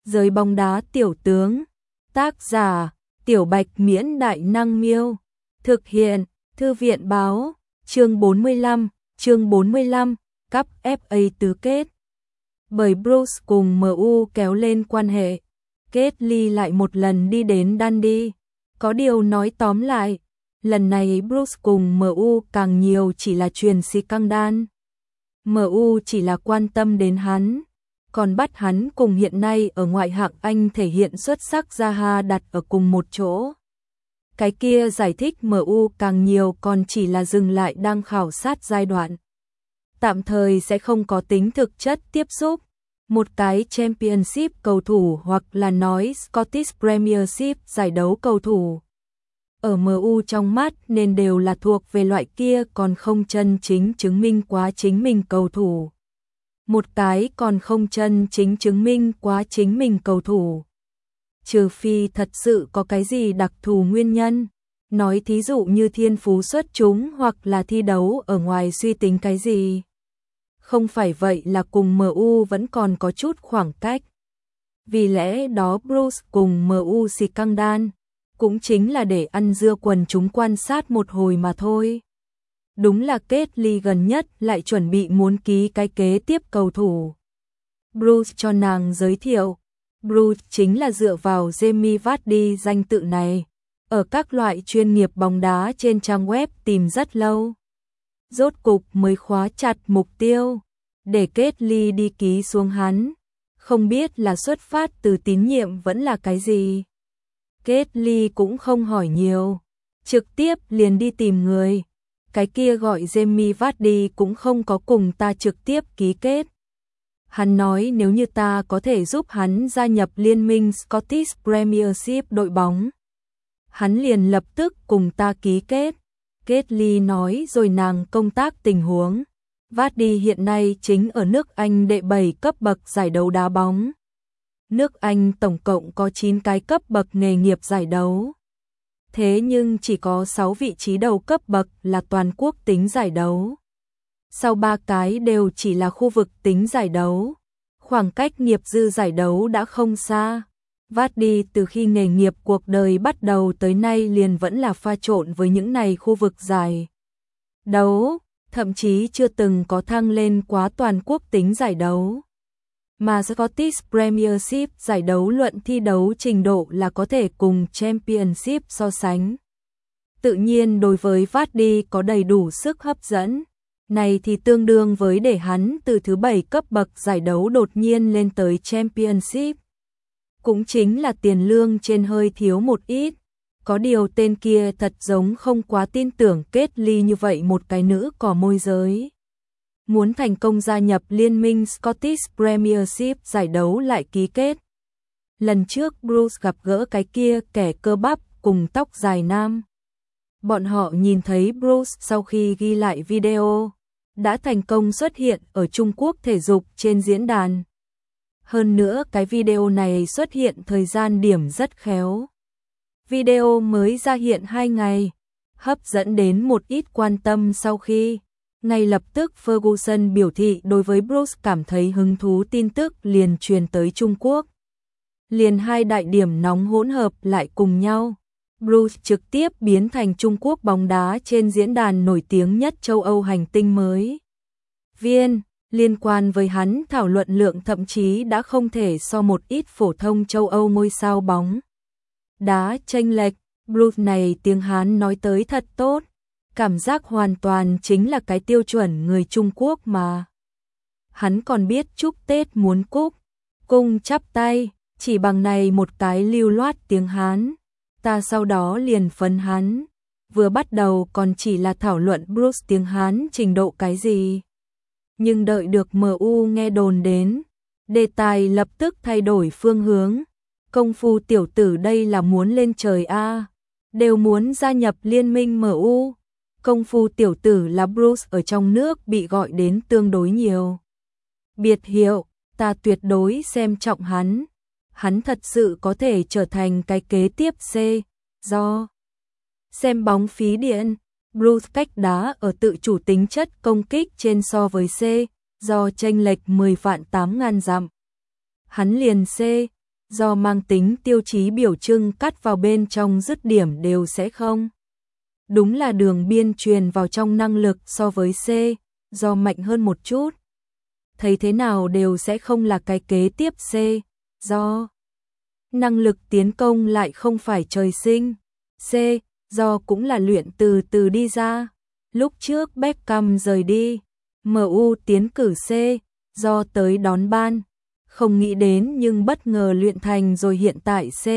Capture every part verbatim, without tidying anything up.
Giới bóng đá tiểu tướng. Tác giả: Tiểu Bạch Miễn Đại Năng Miêu. Thực hiện: Thư viện Báo. Chương bốn mươi lăm, chương bốn mươi lăm, Cup ép a tứ kết. Bởi Bruce cùng em u kéo lên quan hệ, Kelly lại một lần đi đến Dundee. Có điều nói tóm lại, lần này Bruce cùng em u càng nhiều chỉ là truyền scandal. em u chỉ là quan tâm đến hắn, còn bắt hắn cùng hiện nay ở ngoại hạng Anh thể hiện xuất sắc Zaha đặt ở cùng một chỗ. Cái kia giải thích em u càng nhiều còn chỉ là dừng lại đang khảo sát giai đoạn. Tạm thời sẽ không có tính thực chất tiếp xúc. Một cái Championship cầu thủ hoặc là nói Scottish Premiership giải đấu cầu thủ. Ở em u trong mắt nên đều là thuộc về loại kia còn không chân chính chứng minh quá chính mình cầu thủ. Một cái còn không chân chính chứng minh quá chính mình cầu thủ. Trừ phi thật sự có cái gì đặc thù nguyên nhân, nói thí dụ như thiên phú xuất chúng hoặc là thi đấu ở ngoài suy tính cái gì. Không phải vậy là cùng em u vẫn còn có chút khoảng cách. Vì lẽ đó Bruce cùng em u scandal cũng chính là để ăn dưa quần chúng quan sát một hồi mà thôi. Đúng là Kelly gần nhất lại chuẩn bị muốn ký cái kế tiếp cầu thủ. Bruce cho nàng giới thiệu. Bruce chính là dựa vào Jamie Vardy danh tự này, ở các loại chuyên nghiệp bóng đá trên trang web tìm rất lâu. Rốt cục mới khóa chặt mục tiêu, để Kelly đi ký xuống hắn. Không biết là xuất phát từ tín nhiệm vẫn là cái gì. Kelly cũng không hỏi nhiều, trực tiếp liền đi tìm người. Cái kia gọi Jamie Vardy cũng không có cùng ta trực tiếp ký kết. Hắn nói nếu như ta có thể giúp hắn gia nhập liên minh Scottish Premiership đội bóng, hắn liền lập tức cùng ta ký kết. Kelly nói rồi nàng công tác tình huống. Vardy hiện nay chính ở nước Anh đệ bảy cấp bậc giải đấu đá bóng. Nước Anh tổng cộng có chín cái cấp bậc nghề nghiệp giải đấu. Thế nhưng chỉ có sáu vị trí đầu cấp bậc là toàn quốc tính giải đấu. Sau ba cái đều chỉ là khu vực tính giải đấu. Khoảng cách nghiệp dư giải đấu đã không xa. Vardy từ khi nghề nghiệp cuộc đời bắt đầu tới nay liền vẫn là pha trộn với những này khu vực giải đấu, thậm chí chưa từng có thăng lên quá toàn quốc tính giải đấu. Mà Scottish Premiership giải đấu luận thi đấu trình độ là có thể cùng Championship so sánh. Tự nhiên đối với Vardy có đầy đủ sức hấp dẫn. Này thì tương đương với để hắn từ thứ bảy cấp bậc giải đấu đột nhiên lên tới Championship. Cũng chính là tiền lương trên hơi thiếu một ít. Có điều tên kia thật giống không quá tin tưởng Kelly như vậy một cái nữ cỏ môi giới. Muốn thành công gia nhập liên minh Scottish Premiership giải đấu lại ký kết. Lần trước Bruce gặp gỡ cái kia kẻ cơ bắp cùng tóc dài nam. Bọn họ nhìn thấy Bruce sau khi ghi lại video, đã thành công xuất hiện ở Trung Quốc thể dục trên diễn đàn. Hơn nữa cái video này xuất hiện thời gian điểm rất khéo. Video mới ra hiện hai ngày, hấp dẫn đến một ít quan tâm sau khi. Ngay lập tức Ferguson biểu thị đối với Bruce cảm thấy hứng thú, tin tức liền truyền tới Trung Quốc. Liền hai đại điểm nóng hỗn hợp lại cùng nhau. Bruce trực tiếp biến thành Trung Quốc bóng đá trên diễn đàn nổi tiếng nhất châu Âu hành tinh mới. Viên, liên quan với hắn thảo luận lượng thậm chí đã không thể so một ít phổ thông châu Âu ngôi sao bóng đá chênh lệch. Bruce này tiếng Hán nói tới thật tốt. Cảm giác hoàn toàn chính là cái tiêu chuẩn người Trung Quốc mà. Hắn còn biết chúc Tết muốn cúc, cung chắp tay, chỉ bằng này một cái lưu loát tiếng Hán. Ta sau đó liền phấn hắn. Vừa bắt đầu còn chỉ là thảo luận Bruce tiếng Hán trình độ cái gì. Nhưng đợi được em u nghe đồn đến, đề tài lập tức thay đổi phương hướng. Công phu tiểu tử đây là muốn lên trời a, đều muốn gia nhập liên minh em u. Công phu tiểu tử là Bruce ở trong nước bị gọi đến tương đối nhiều. Biệt hiệu, ta tuyệt đối xem trọng hắn. Hắn thật sự có thể trở thành cái kế tiếp C, do xem bóng phí điện. Bruce cách đá ở tự chủ tính chất công kích trên so với C, do chênh lệch mười vạn tám ngàn dặm. Hắn liền C, do mang tính tiêu chí biểu trưng cắt vào bên trong dứt điểm đều sẽ không. Đúng là đường biên truyền vào trong năng lực so với C, do mạnh hơn một chút. Thấy thế nào đều sẽ không là cái kế tiếp C, do năng lực tiến công lại không phải trời sinh. C, do cũng là luyện từ từ đi ra. Lúc trước Beckham rời đi, em u tiến cử C, do tới đón ban. Không nghĩ đến nhưng bất ngờ luyện thành rồi hiện tại C,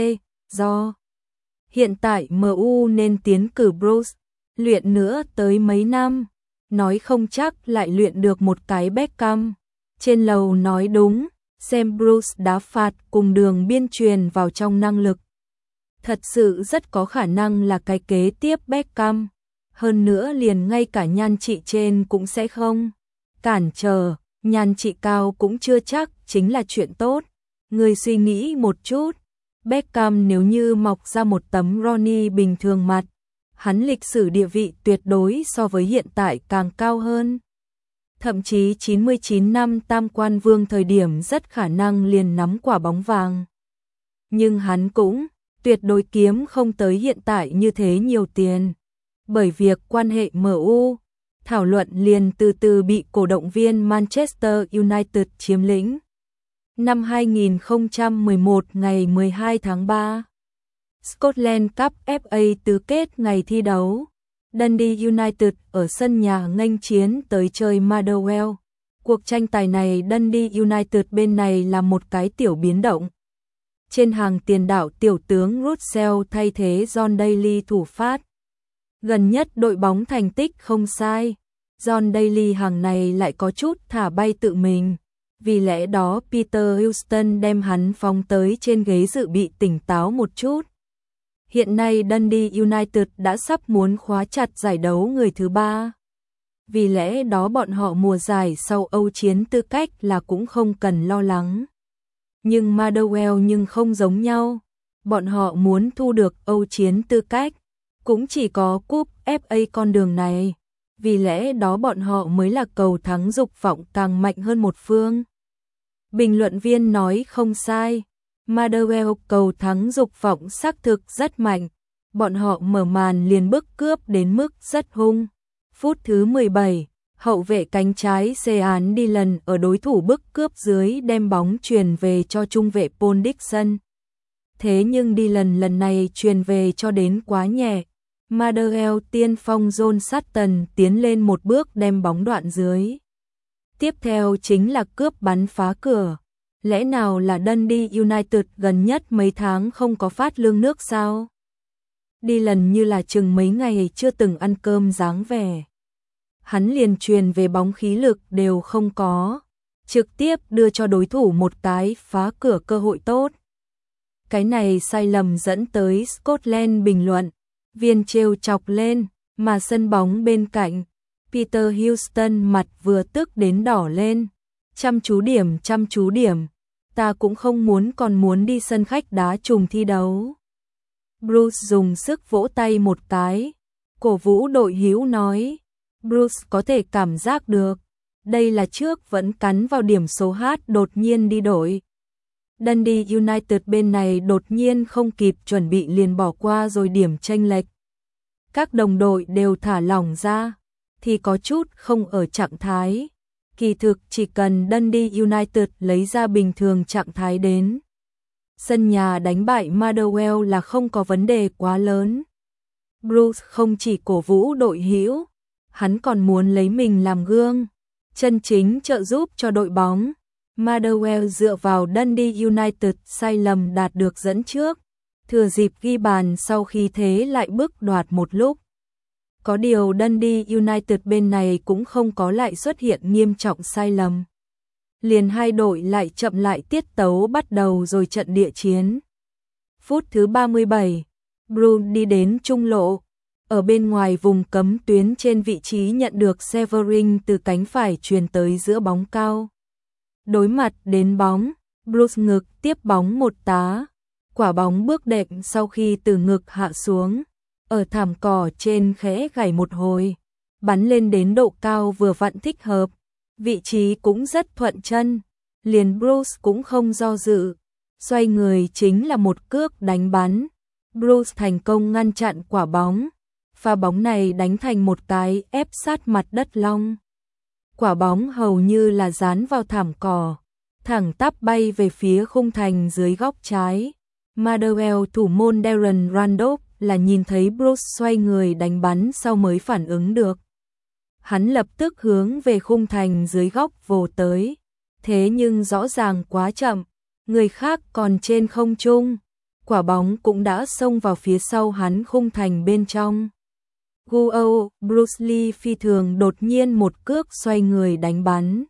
do hiện tại em u nên tiến cử Bruce, luyện nữa tới mấy năm, nói không chắc lại luyện được một cái Beckham. Trên lầu nói đúng, xem Bruce đá phạt cùng đường biên truyền vào trong năng lực. Thật sự rất có khả năng là cái kế tiếp Beckham, hơn nữa liền ngay cả nhan trị trên cũng sẽ không cản trở, nhan trị cao cũng chưa chắc chính là chuyện tốt. Người suy nghĩ một chút, Beckham nếu như mọc ra một tấm Ronnie bình thường mặt, hắn lịch sử địa vị tuyệt đối so với hiện tại càng cao hơn. Thậm chí chín mươi chín năm tam quan vương thời điểm rất khả năng liền nắm quả bóng vàng. Nhưng hắn cũng tuyệt đối kiếm không tới hiện tại như thế nhiều tiền. Bởi việc quan hệ em u, thảo luận liền từ từ bị cổ động viên Manchester United chiếm lĩnh. Năm hai nghìn không trăm mười một ngày mười hai tháng ba, Scotland Cup ép a tứ kết ngày thi đấu, Dundee United ở sân nhà nghênh chiến tới chơi Motherwell. Cuộc tranh tài này Dundee United bên này là một cái tiểu biến động. Trên hàng tiền đạo tiểu tướng Russell thay thế John Daly thủ phát. Gần nhất đội bóng thành tích không sai, John Daly hàng này lại có chút thả bay tự mình. Vì lẽ đó Peter Houston đem hắn phóng tới trên ghế dự bị tỉnh táo một chút. Hiện nay Dundee United đã sắp muốn khóa chặt giải đấu người thứ ba. Vì lẽ đó bọn họ mùa giải sau Âu chiến tư cách là cũng không cần lo lắng. Nhưng Motherwell nhưng không giống nhau. Bọn họ muốn thu được Âu chiến tư cách, cũng chỉ có cúp ép a con đường này. Vì lẽ đó bọn họ mới là cầu thắng dục vọng càng mạnh hơn một phương. Bình luận viên nói không sai. Motherwell cầu thắng dục vọng xác thực rất mạnh. Bọn họ mở màn liền bức cướp đến mức rất hung. Phút thứ mười bảy, hậu vệ cánh trái Sean Dillon ở đối thủ bức cướp dưới đem bóng truyền về cho trung vệ Paul Dixon. Thế nhưng Dillon lần này truyền về cho đến quá nhẹ. Motherwell tiên phong John Sutton tiến lên một bước đem bóng đoạn dưới. Tiếp theo chính là cướp bắn phá cửa. Lẽ nào là Dundee United gần nhất mấy tháng không có phát lương nước sao? Dillon như là chừng mấy ngày chưa từng ăn cơm dáng vẻ. Hắn liền truyền về bóng khí lực đều không có, trực tiếp đưa cho đối thủ một cái phá cửa cơ hội tốt. Cái này sai lầm dẫn tới Scotland bình luận, viên trêu chọc lên, mà sân bóng bên cạnh, Peter Houston mặt vừa tức đến đỏ lên. Chăm chú điểm, chăm chú điểm, ta cũng không muốn còn muốn đi sân khách đá trùng thi đấu. Bruce dùng sức vỗ tay một cái, cổ vũ đội hữu nói, Bruce có thể cảm giác được, đây là trước vẫn cắn vào điểm số H đột nhiên đi đổi. Dundee United bên này đột nhiên không kịp chuẩn bị liền bỏ qua rồi điểm chênh lệch. Các đồng đội đều thả lỏng ra, thì có chút không ở trạng thái. Kỳ thực chỉ cần Dundee United lấy ra bình thường trạng thái đến. Sân nhà đánh bại Motherwell là không có vấn đề quá lớn. Bruce không chỉ cổ vũ đội hữu, hắn còn muốn lấy mình làm gương, chân chính trợ giúp cho đội bóng. Motherwell dựa vào Dundee United sai lầm đạt được dẫn trước, thừa dịp ghi bàn sau khi thế lại bước đoạt một lúc. Có điều Dundee United bên này cũng không có lại xuất hiện nghiêm trọng sai lầm. Liền hai đội lại chậm lại tiết tấu bắt đầu rồi trận địa chiến. Phút thứ ba mươi bảy, Bruce đi đến trung lộ, ở bên ngoài vùng cấm tuyến trên vị trí nhận được Severin từ cánh phải truyền tới giữa bóng cao. Đối mặt đến bóng, Bruce ngực tiếp bóng một tá, quả bóng bước đệm sau khi từ ngực hạ xuống, ở thảm cỏ trên khẽ gảy một hồi, bắn lên đến độ cao vừa vặn thích hợp, vị trí cũng rất thuận chân, liền Bruce cũng không do dự, xoay người chính là một cước đánh bắn. Bruce thành công ngăn chặn quả bóng. Pha bóng này đánh thành một cái ép sát mặt đất long. Quả bóng hầu như là dán vào thảm cỏ, thẳng tắp bay về phía khung thành dưới góc trái. Motherwell thủ môn Darren Randolph là nhìn thấy Bruce xoay người đánh bắn sau mới phản ứng được. Hắn lập tức hướng về khung thành dưới góc vồ tới. Thế nhưng rõ ràng quá chậm, người khác còn trên không trung. Quả bóng cũng đã xông vào phía sau hắn khung thành bên trong. Guo, Bruce Lee phi thường đột nhiên một cước xoay người đánh bắn.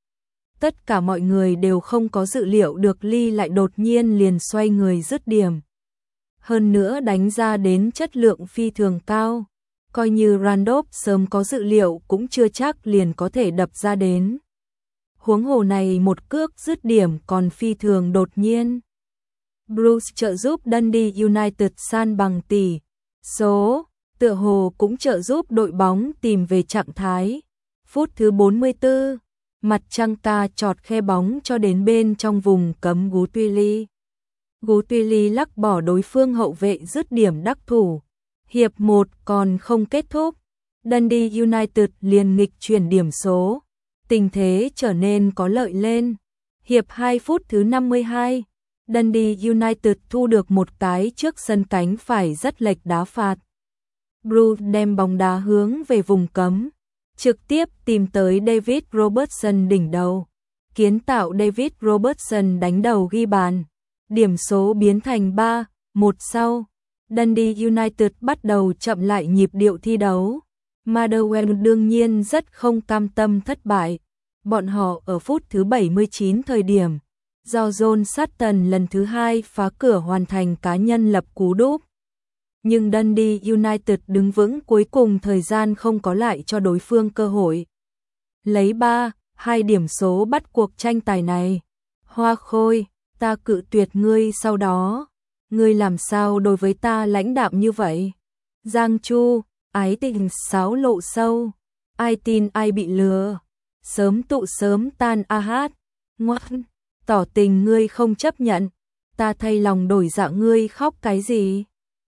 Tất cả mọi người đều không có dự liệu được Lee lại đột nhiên liền xoay người dứt điểm. Hơn nữa đánh ra đến chất lượng phi thường cao. Coi như Randolph sớm có dự liệu cũng chưa chắc liền có thể đập ra đến. Huống hồ này một cước dứt điểm còn phi thường đột nhiên. Bruce trợ giúp Dundee United san bằng tỷ số, tựa hồ cũng trợ giúp đội bóng tìm về trạng thái. Phút thứ bốn mươi tư, mặt trăng ta chọt khe bóng cho đến bên trong vùng cấm Gutuili. Gutuili lắc bỏ đối phương hậu vệ dứt điểm đắc thủ. Hiệp một còn không kết thúc, Dundee United liền nghịch chuyển điểm số. Tình thế trở nên có lợi lên. Hiệp hai phút thứ năm mươi hai, Dundee United thu được một cái trước sân cánh phải rất lệch đá phạt. Bruce đem bóng đá hướng về vùng cấm, trực tiếp tìm tới David Robertson đỉnh đầu. Kiến tạo David Robertson đánh đầu ghi bàn. Điểm số biến thành ba một sau. Dundee United bắt đầu chậm lại nhịp điệu thi đấu. Motherwell đương nhiên rất không cam tâm thất bại. Bọn họ ở phút thứ bảy mươi chín thời điểm, do John Sutton lần thứ hai phá cửa hoàn thành cá nhân lập cú đúp. Nhưng Dundee United đứng vững, cuối cùng thời gian không có lại cho đối phương cơ hội. Lấy ba hai điểm số bắt cuộc tranh tài này. Hoa Khôi, ta cự tuyệt ngươi sau đó. Ngươi làm sao đối với ta lãnh đạm như vậy? Giang Chu, ái tình sáo lộ sâu. Ai tin ai bị lừa. Sớm tụ sớm tan a hát. Ngoan, tỏ tình ngươi không chấp nhận. Ta thay lòng đổi dạ, ngươi khóc cái gì?